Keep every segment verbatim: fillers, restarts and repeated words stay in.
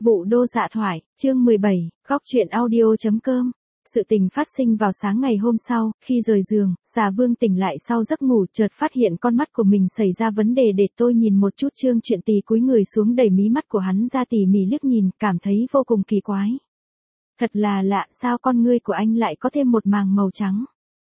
Vụ đô dạ thoại, chương mười bảy, góc truyện audio.com. Sự tình phát sinh vào sáng ngày hôm sau, khi rời giường, Xà Vương tỉnh lại sau giấc ngủ, chợt phát hiện con mắt của mình xảy ra vấn đề. Để tôi nhìn một chút. Trương Truyện Tì cúi người xuống đẩy mí mắt của hắn ra tỉ mỉ liếc nhìn, cảm thấy vô cùng kỳ quái. Thật là lạ, sao con ngươi của anh lại có thêm một màng màu trắng?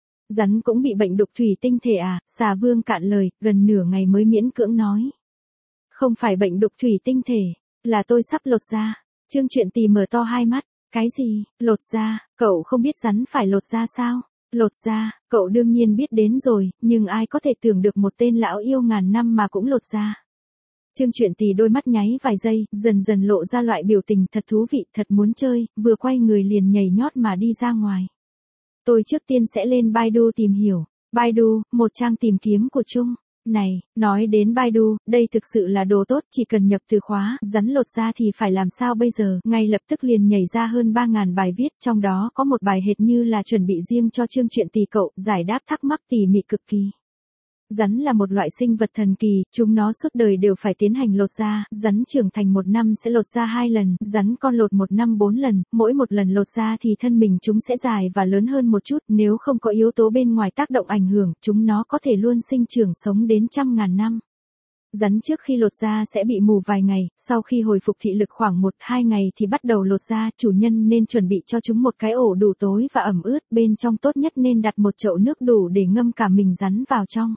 Rắn cũng bị bệnh đục thủy tinh thể à? Xà Vương cạn lời, gần nửa ngày mới miễn cưỡng nói. Không phải bệnh đục thủy tinh thể, là tôi sắp lột da. Trương Truyện Tì mở to hai mắt. Cái gì? Lột da? Cậu không biết rắn phải lột da sao? Lột da, cậu đương nhiên biết đến rồi, nhưng ai có thể tưởng được một tên lão yêu ngàn năm mà cũng lột da. Trương Truyện Tì đôi mắt nháy vài giây, dần dần lộ ra loại biểu tình thật thú vị, thật muốn chơi, vừa quay người liền nhảy nhót mà đi ra ngoài. Tôi trước tiên sẽ lên Baidu tìm hiểu. Baidu, một trang tìm kiếm của Trung. Này, nói đến Baidu, đây thực sự là đồ tốt, chỉ cần nhập từ khóa, rắn lột da thì phải làm sao bây giờ, ngay lập tức liền nhảy ra hơn ba nghìn bài viết, trong đó có một bài hệt như là chuẩn bị riêng cho Trương Truyện Tì cậu, giải đáp thắc mắc tỉ mỉ cực kỳ. Rắn là một loại sinh vật thần kỳ, chúng nó suốt đời đều phải tiến hành lột da, rắn trưởng thành một năm sẽ lột da hai lần, rắn con lột một năm bốn lần, mỗi một lần lột da thì thân mình chúng sẽ dài và lớn hơn một chút, nếu không có yếu tố bên ngoài tác động ảnh hưởng, chúng nó có thể luôn sinh trưởng sống đến trăm ngàn năm. Rắn trước khi lột da sẽ bị mù vài ngày, sau khi hồi phục thị lực khoảng một hai ngày thì bắt đầu lột da, chủ nhân nên chuẩn bị cho chúng một cái ổ đủ tối và ẩm ướt, bên trong tốt nhất nên đặt một chậu nước đủ để ngâm cả mình rắn vào trong.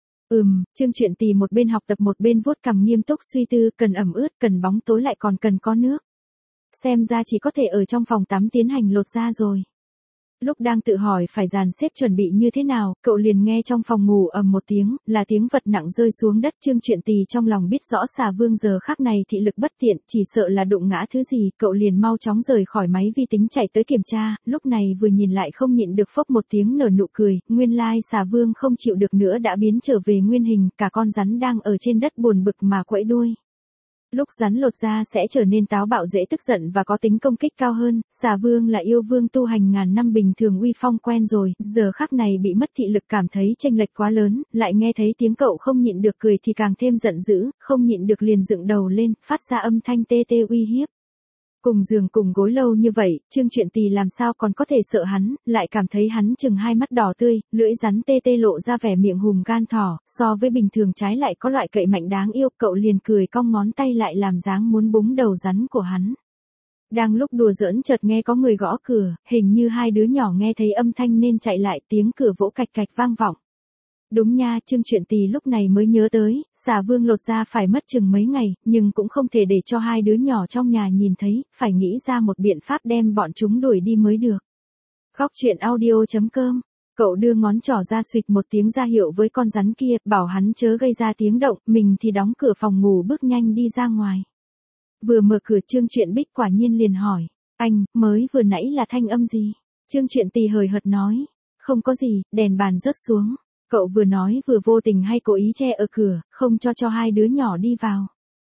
Ừm, Trương Truyện Tì một bên học tập một bên vuốt cằm nghiêm túc suy tư, cần ẩm ướt, cần bóng tối lại còn cần có nước. Xem ra chỉ có thể ở trong phòng tắm tiến hành lột da rồi. Lúc đang tự hỏi phải dàn xếp chuẩn bị như thế nào, cậu liền nghe trong phòng ngủ ầm một tiếng, là tiếng vật nặng rơi xuống đất. Trương Truyện Tì trong lòng biết rõ Xà Vương giờ khắc này thị lực bất tiện, chỉ sợ là đụng ngã thứ gì, cậu liền mau chóng rời khỏi máy vi tính chạy tới kiểm tra, lúc này vừa nhìn lại không nhịn được phốc một tiếng nở nụ cười, nguyên lai Xà Vương không chịu được nữa đã biến trở về nguyên hình, cả con rắn đang ở trên đất buồn bực mà quẫy đuôi. Lúc rắn lột da sẽ trở nên táo bạo dễ tức giận và có tính công kích cao hơn, Xà Vương là yêu vương tu hành ngàn năm bình thường uy phong quen rồi, giờ khắc này bị mất thị lực cảm thấy chênh lệch quá lớn, lại nghe thấy tiếng cậu không nhịn được cười thì càng thêm giận dữ, không nhịn được liền dựng đầu lên, phát ra âm thanh tê tê uy hiếp. Cùng giường cùng gối lâu như vậy, Trương Truyện Tì làm sao còn có thể sợ hắn, lại cảm thấy hắn chừng hai mắt đỏ tươi, lưỡi rắn tê tê lộ ra vẻ miệng hùm gan thỏ, so với bình thường trái lại có loại cậy mạnh đáng yêu, cậu liền cười cong ngón tay lại làm dáng muốn búng đầu rắn của hắn. Đang lúc đùa giỡn chợt nghe có người gõ cửa, hình như hai đứa nhỏ nghe thấy âm thanh nên chạy lại, tiếng cửa vỗ cạch cạch vang vọng. Đúng nha, Trương Truyện Tì lúc này mới nhớ tới, Xà Vương lột da phải mất chừng mấy ngày, nhưng cũng không thể để cho hai đứa nhỏ trong nhà nhìn thấy, phải nghĩ ra một biện pháp đem bọn chúng đuổi đi mới được. Góc truyện audio.com. Cậu đưa ngón trỏ ra xụt một tiếng ra hiệu với con rắn kia, bảo hắn chớ gây ra tiếng động, mình thì đóng cửa phòng ngủ bước nhanh đi ra ngoài. Vừa mở cửa Trương Truyện Bích quả nhiên liền hỏi, anh, mới vừa nãy là thanh âm gì? Trương Truyện Tì hời hợt nói, không có gì, đèn bàn rớt xuống. Cậu vừa nói vừa vô tình hay cố ý che ở cửa, không cho cho hai đứa nhỏ đi vào.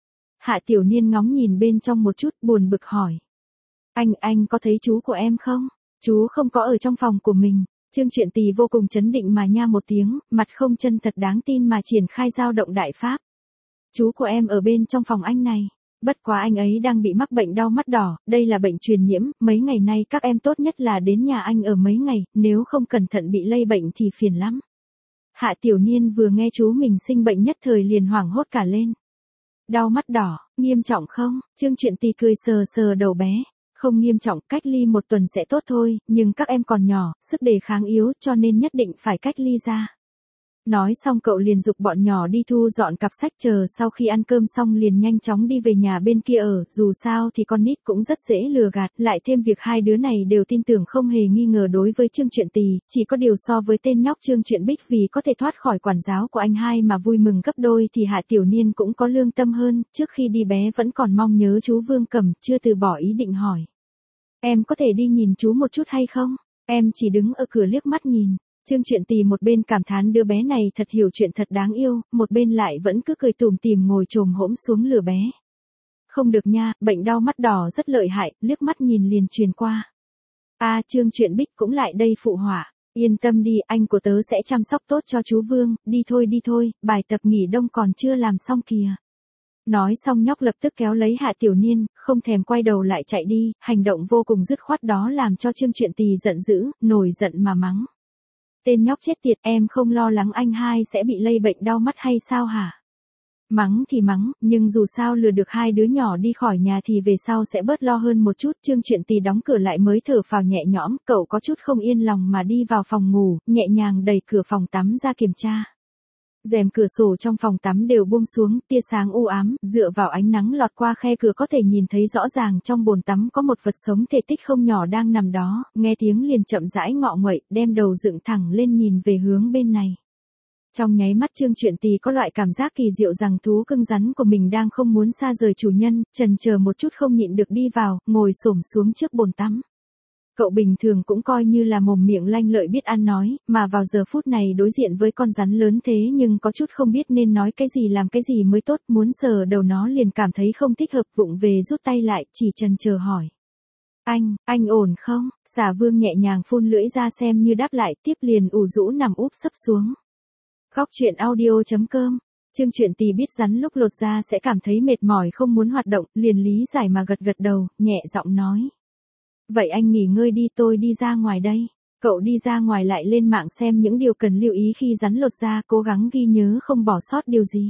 Hạ Tiểu Niên ngóng nhìn bên trong một chút buồn bực hỏi. Anh, anh có thấy chú của em không? Chú không có ở trong phòng của mình. Trương Truyện Tì vô cùng chấn định mà nha một tiếng, mặt không chân thật đáng tin mà triển khai dao động đại pháp. Chú của em ở bên trong phòng anh này. Bất quá anh ấy đang bị mắc bệnh đau mắt đỏ, đây là bệnh truyền nhiễm, mấy ngày nay các em tốt nhất là đến nhà anh ở mấy ngày, nếu không cẩn thận bị lây bệnh thì phiền lắm. Hạ Tiểu Niên vừa nghe chú mình sinh bệnh nhất thời liền hoảng hốt cả lên. Đau mắt đỏ, nghiêm trọng không? Trương Truyện Tì cười sờ sờ đầu bé. Không nghiêm trọng, cách ly một tuần sẽ tốt thôi, nhưng các em còn nhỏ, sức đề kháng yếu cho nên nhất định phải cách ly ra. Nói xong cậu liền giục bọn nhỏ đi thu dọn cặp sách, chờ sau khi ăn cơm xong liền nhanh chóng đi về nhà bên kia ở, dù sao thì con nít cũng rất dễ lừa gạt, lại thêm việc hai đứa này đều tin tưởng không hề nghi ngờ đối với Trương Truyện Tì, chỉ có điều so với tên nhóc Trương Truyện Bích vì có thể thoát khỏi quản giáo của anh hai mà vui mừng gấp đôi thì Hạ Tiểu Niên cũng có lương tâm hơn, trước khi đi bé vẫn còn mong nhớ chú Vương Cẩm, chưa từ bỏ ý định hỏi. Em có thể đi nhìn chú một chút hay không? Em chỉ đứng ở cửa liếc mắt nhìn. Trương Truyện Tì một bên cảm thán đứa bé này thật hiểu chuyện thật đáng yêu, một bên lại vẫn cứ cười tủm tỉm ngồi chồm hổm xuống lừa bé. Không được nha, bệnh đau mắt đỏ rất lợi hại, liếc mắt nhìn liền truyền qua. A à, Trương Truyện Bích cũng lại đây phụ họa. Yên tâm đi, anh của tớ sẽ chăm sóc tốt cho chú Vương, đi thôi đi thôi, bài tập nghỉ đông còn chưa làm xong kìa. Nói xong nhóc lập tức kéo lấy Hạ Tiểu Niên, không thèm quay đầu lại chạy đi, hành động vô cùng dứt khoát đó làm cho Trương Truyện Tì giận dữ, nổi giận mà mắng. Tên nhóc chết tiệt, em không lo lắng anh hai sẽ bị lây bệnh đau mắt hay sao hả? Mắng thì mắng, nhưng dù sao lừa được hai đứa nhỏ đi khỏi nhà thì về sau sẽ bớt lo hơn một chút. Trương Truyện Tì đóng cửa lại mới thở phào nhẹ nhõm, cậu có chút không yên lòng mà đi vào phòng ngủ, nhẹ nhàng đẩy cửa phòng tắm ra kiểm tra. Rèm cửa sổ trong phòng tắm đều buông xuống, tia sáng u ám, dựa vào ánh nắng lọt qua khe cửa có thể nhìn thấy rõ ràng trong bồn tắm có một vật sống thể tích không nhỏ đang nằm đó, nghe tiếng liền chậm rãi ngọ nguậy, đem đầu dựng thẳng lên nhìn về hướng bên này. Trong nháy mắt Trương Truyện Tì có loại cảm giác kỳ diệu rằng thú cưng rắn của mình đang không muốn xa rời chủ nhân, chần chờ một chút không nhịn được đi vào, ngồi xổm xuống trước bồn tắm. Cậu bình thường cũng coi như là mồm miệng lanh lợi biết ăn nói, mà vào giờ phút này đối diện với con rắn lớn thế nhưng có chút không biết nên nói cái gì làm cái gì mới tốt, muốn sờ đầu nó liền cảm thấy không thích hợp, vụng về rút tay lại, chỉ chần chờ hỏi. Anh, anh ổn không? Xà Vương nhẹ nhàng phun lưỡi ra xem như đáp lại, tiếp liền ủ rũ nằm úp sấp xuống. Khóc chuyện audio chấm com. Trương Truyện Tì biết rắn lúc lột da sẽ cảm thấy mệt mỏi không muốn hoạt động, liền lý giải mà gật gật đầu, nhẹ giọng nói. Vậy anh nghỉ ngơi đi, tôi đi ra ngoài đây. Cậu đi ra ngoài lại lên mạng xem những điều cần lưu ý khi rắn lột da, cố gắng ghi nhớ không bỏ sót điều gì.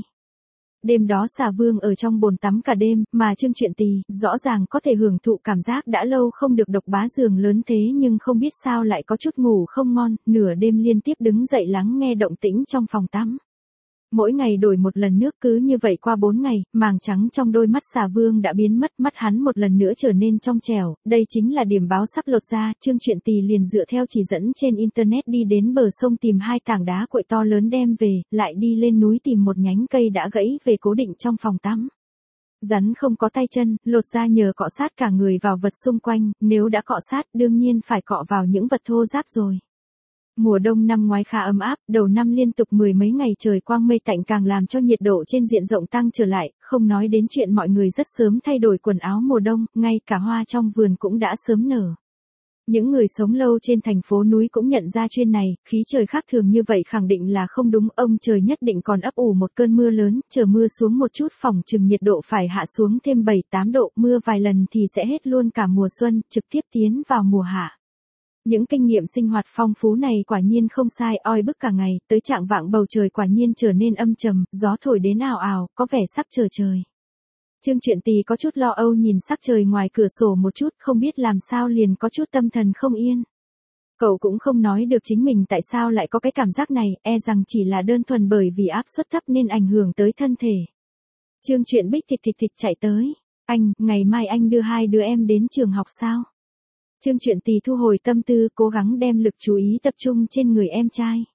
Đêm đó Xà Vương ở trong bồn tắm cả đêm, mà Trương Truyện Tì, rõ ràng có thể hưởng thụ cảm giác đã lâu không được độc bá giường lớn thế nhưng không biết sao lại có chút ngủ không ngon, nửa đêm liên tiếp đứng dậy lắng nghe động tĩnh trong phòng tắm. Mỗi ngày đổi một lần nước, cứ như vậy qua bốn ngày, màng trắng trong đôi mắt Xà Vương đã biến mất, mắt hắn một lần nữa trở nên trong trẻo, đây chính là điểm báo sắp lột da. Trương Truyện Tì liền dựa theo chỉ dẫn trên internet đi đến bờ sông tìm hai tảng đá cuội to lớn đem về, lại đi lên núi tìm một nhánh cây đã gãy về cố định trong phòng tắm. Rắn không có tay chân, lột da nhờ cọ sát cả người vào vật xung quanh, nếu đã cọ sát đương nhiên phải cọ vào những vật thô ráp rồi. Mùa đông năm ngoái khá ấm áp, đầu năm liên tục mười mấy ngày trời quang mây tạnh càng làm cho nhiệt độ trên diện rộng tăng trở lại, không nói đến chuyện mọi người rất sớm thay đổi quần áo mùa đông, ngay cả hoa trong vườn cũng đã sớm nở. Những người sống lâu trên thành phố núi cũng nhận ra chuyện này, khí trời khác thường như vậy khẳng định là không đúng, ông trời nhất định còn ấp ủ một cơn mưa lớn, chờ mưa xuống một chút phòng chừng nhiệt độ phải hạ xuống thêm bảy tám độ, mưa vài lần thì sẽ hết luôn cả mùa xuân, trực tiếp tiến vào mùa hạ. Những kinh nghiệm sinh hoạt phong phú này quả nhiên không sai, oi bức cả ngày, tới trạng vạng bầu trời quả nhiên trở nên âm trầm, gió thổi đến ào ào, có vẻ sắp trở trời. Trương Truyện Tì có chút lo âu nhìn sắc trời ngoài cửa sổ một chút, không biết làm sao liền có chút tâm thần không yên. Cậu cũng không nói được chính mình tại sao lại có cái cảm giác này, e rằng chỉ là đơn thuần bởi vì áp suất thấp nên ảnh hưởng tới thân thể. Trương Truyện Bích thịch thịch thịch chạy tới. Anh, ngày mai anh đưa hai đứa em đến trường học sao? Trương Truyện Tì thu hồi tâm tư, cố gắng đem lực chú ý tập trung trên người em trai.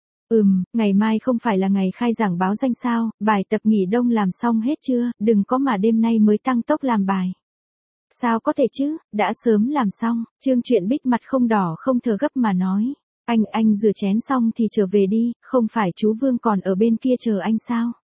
Ừm, ngày mai không phải là ngày khai giảng báo danh sao, bài tập nghỉ đông làm xong hết chưa, đừng có mà đêm nay mới tăng tốc làm bài. Sao có thể chứ, đã sớm làm xong, Trương Truyện Bích mặt không đỏ không thở gấp mà nói. Anh, anh rửa chén xong thì trở về đi, không phải chú Vương còn ở bên kia chờ anh sao?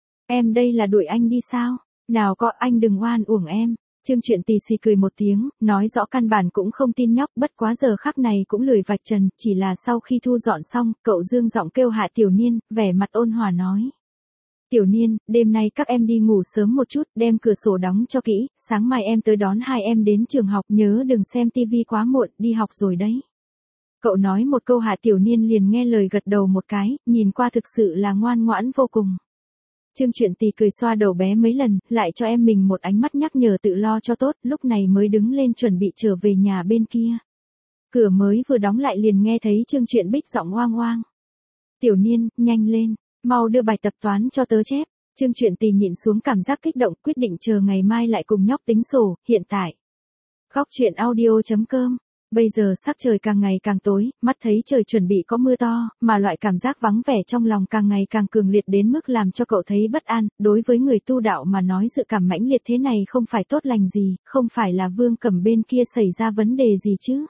Em đây là đuổi anh đi sao? Nào có, anh đừng oan uổng em. Trương Truyện Tì xì cười một tiếng, nói rõ căn bản cũng không tin nhóc, bất quá giờ khắc này cũng lười vạch trần, chỉ là sau khi thu dọn xong, cậu dương giọng kêu Hạ Tiểu Niên, vẻ mặt ôn hòa nói. Tiểu Niên, đêm nay các em đi ngủ sớm một chút, đem cửa sổ đóng cho kỹ, sáng mai em tới đón hai em đến trường học, nhớ đừng xem tivi quá muộn, đi học rồi đấy. Cậu nói một câu Hạ Tiểu Niên liền nghe lời gật đầu một cái, nhìn qua thực sự là ngoan ngoãn vô cùng. Trương Truyện Tì cười xoa đầu bé mấy lần, lại cho em mình một ánh mắt nhắc nhở tự lo cho tốt, lúc này mới đứng lên chuẩn bị trở về nhà bên kia. Cửa mới vừa đóng lại liền nghe thấy Trương Truyện Bích giọng oang oang. Tiểu Niên, nhanh lên, mau đưa bài tập toán cho tớ chép. Trương Truyện Tì nhịn xuống cảm giác kích động, quyết định chờ ngày mai lại cùng nhóc tính sổ, hiện tại. Khóc chuyện audio chấm com. Bây giờ sắc trời càng ngày càng tối, mắt thấy trời chuẩn bị có mưa to, mà loại cảm giác vắng vẻ trong lòng càng ngày càng cường liệt đến mức làm cho cậu thấy bất an, đối với người tu đạo mà nói dự cảm mãnh liệt thế này không phải tốt lành gì, không phải là Vương Cẩm bên kia xảy ra vấn đề gì chứ.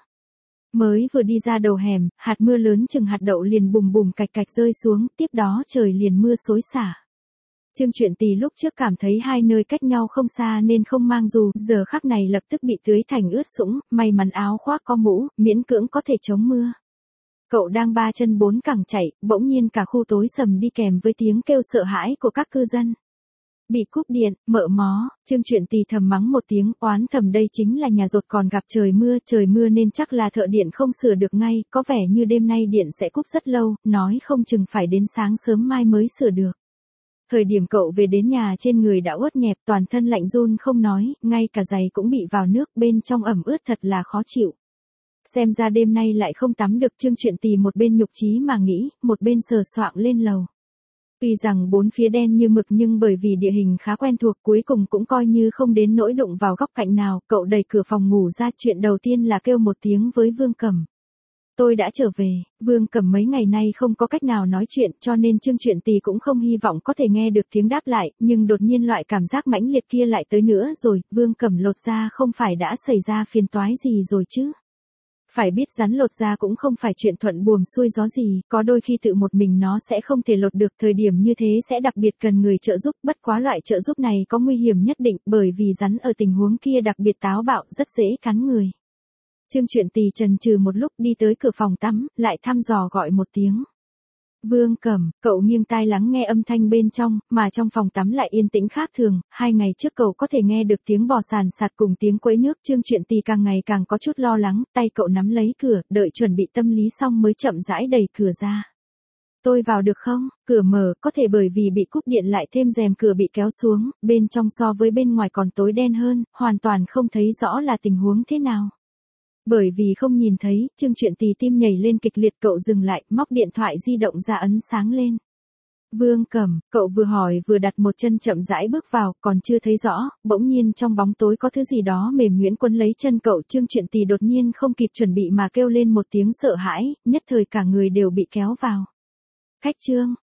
Mới vừa đi ra đầu hẻm, hạt mưa lớn chừng hạt đậu liền bùm bùm cạch cạch rơi xuống, tiếp đó trời liền mưa xối xả. Trương Truyện Tì lúc trước cảm thấy hai nơi cách nhau không xa nên không mang dù, giờ khắc này lập tức bị tưới thành ướt sũng, may mắn áo khoác có mũ, miễn cưỡng có thể chống mưa. Cậu đang ba chân bốn cẳng chạy, bỗng nhiên cả khu tối sầm đi kèm với tiếng kêu sợ hãi của các cư dân. Bị cúp điện, mợ mó, Trương Truyện Tì thầm mắng một tiếng, oán thầm đây chính là nhà dột còn gặp trời mưa, trời mưa nên chắc là thợ điện không sửa được ngay, có vẻ như đêm nay điện sẽ cúp rất lâu, nói không chừng phải đến sáng sớm mai mới sửa được. Thời điểm cậu về đến nhà trên người đã ướt nhẹp, toàn thân lạnh run không nói, ngay cả giày cũng bị vào nước, bên trong ẩm ướt thật là khó chịu. Xem ra đêm nay lại không tắm được, Trương Truyện Tì một bên nhục chí mà nghĩ, một bên sờ soạng lên lầu. Tuy rằng bốn phía đen như mực nhưng bởi vì địa hình khá quen thuộc cuối cùng cũng coi như không đến nỗi đụng vào góc cạnh nào, cậu đẩy cửa phòng ngủ ra, chuyện đầu tiên là kêu một tiếng với Vương Cẩm. Tôi đã trở về. Vương Cẩm mấy ngày nay không có cách nào nói chuyện cho nên Trương Truyện Tì cũng không hy vọng có thể nghe được tiếng đáp lại, nhưng đột nhiên loại cảm giác mãnh liệt kia lại tới nữa rồi, Vương Cẩm lột ra không phải đã xảy ra phiền toái gì rồi chứ. Phải biết rắn lột da cũng không phải chuyện thuận buồm xuôi gió gì, có đôi khi tự một mình nó sẽ không thể lột được, thời điểm như thế sẽ đặc biệt cần người trợ giúp, bất quá loại trợ giúp này có nguy hiểm nhất định, bởi vì rắn ở tình huống kia đặc biệt táo bạo, rất dễ cắn người. Trương Truyện Tì chần chừ một lúc đi tới cửa phòng tắm, lại thăm dò gọi một tiếng. Vương Cẩm, cậu nghiêng tai lắng nghe âm thanh bên trong, mà trong phòng tắm lại yên tĩnh khác thường, hai ngày trước cậu có thể nghe được tiếng bò sàn sạt cùng tiếng quấy nước, Trương Truyện Tì càng ngày càng có chút lo lắng, tay cậu nắm lấy cửa, đợi chuẩn bị tâm lý xong mới chậm rãi đẩy cửa ra. Tôi vào được không? Cửa mở, có thể bởi vì bị cúp điện lại thêm rèm cửa bị kéo xuống, bên trong so với bên ngoài còn tối đen hơn, hoàn toàn không thấy rõ là tình huống thế nào. Bởi vì không nhìn thấy, Trương Truyện Tì tim nhảy lên kịch liệt, cậu dừng lại, móc điện thoại di động ra ấn sáng lên. Vương Cẩm, cậu vừa hỏi vừa đặt một chân chậm rãi bước vào, còn chưa thấy rõ, bỗng nhiên trong bóng tối có thứ gì đó mềm nhuyễn quấn lấy chân cậu, Trương Truyện Tì đột nhiên không kịp chuẩn bị mà kêu lên một tiếng sợ hãi, nhất thời cả người đều bị kéo vào. Khách Trương,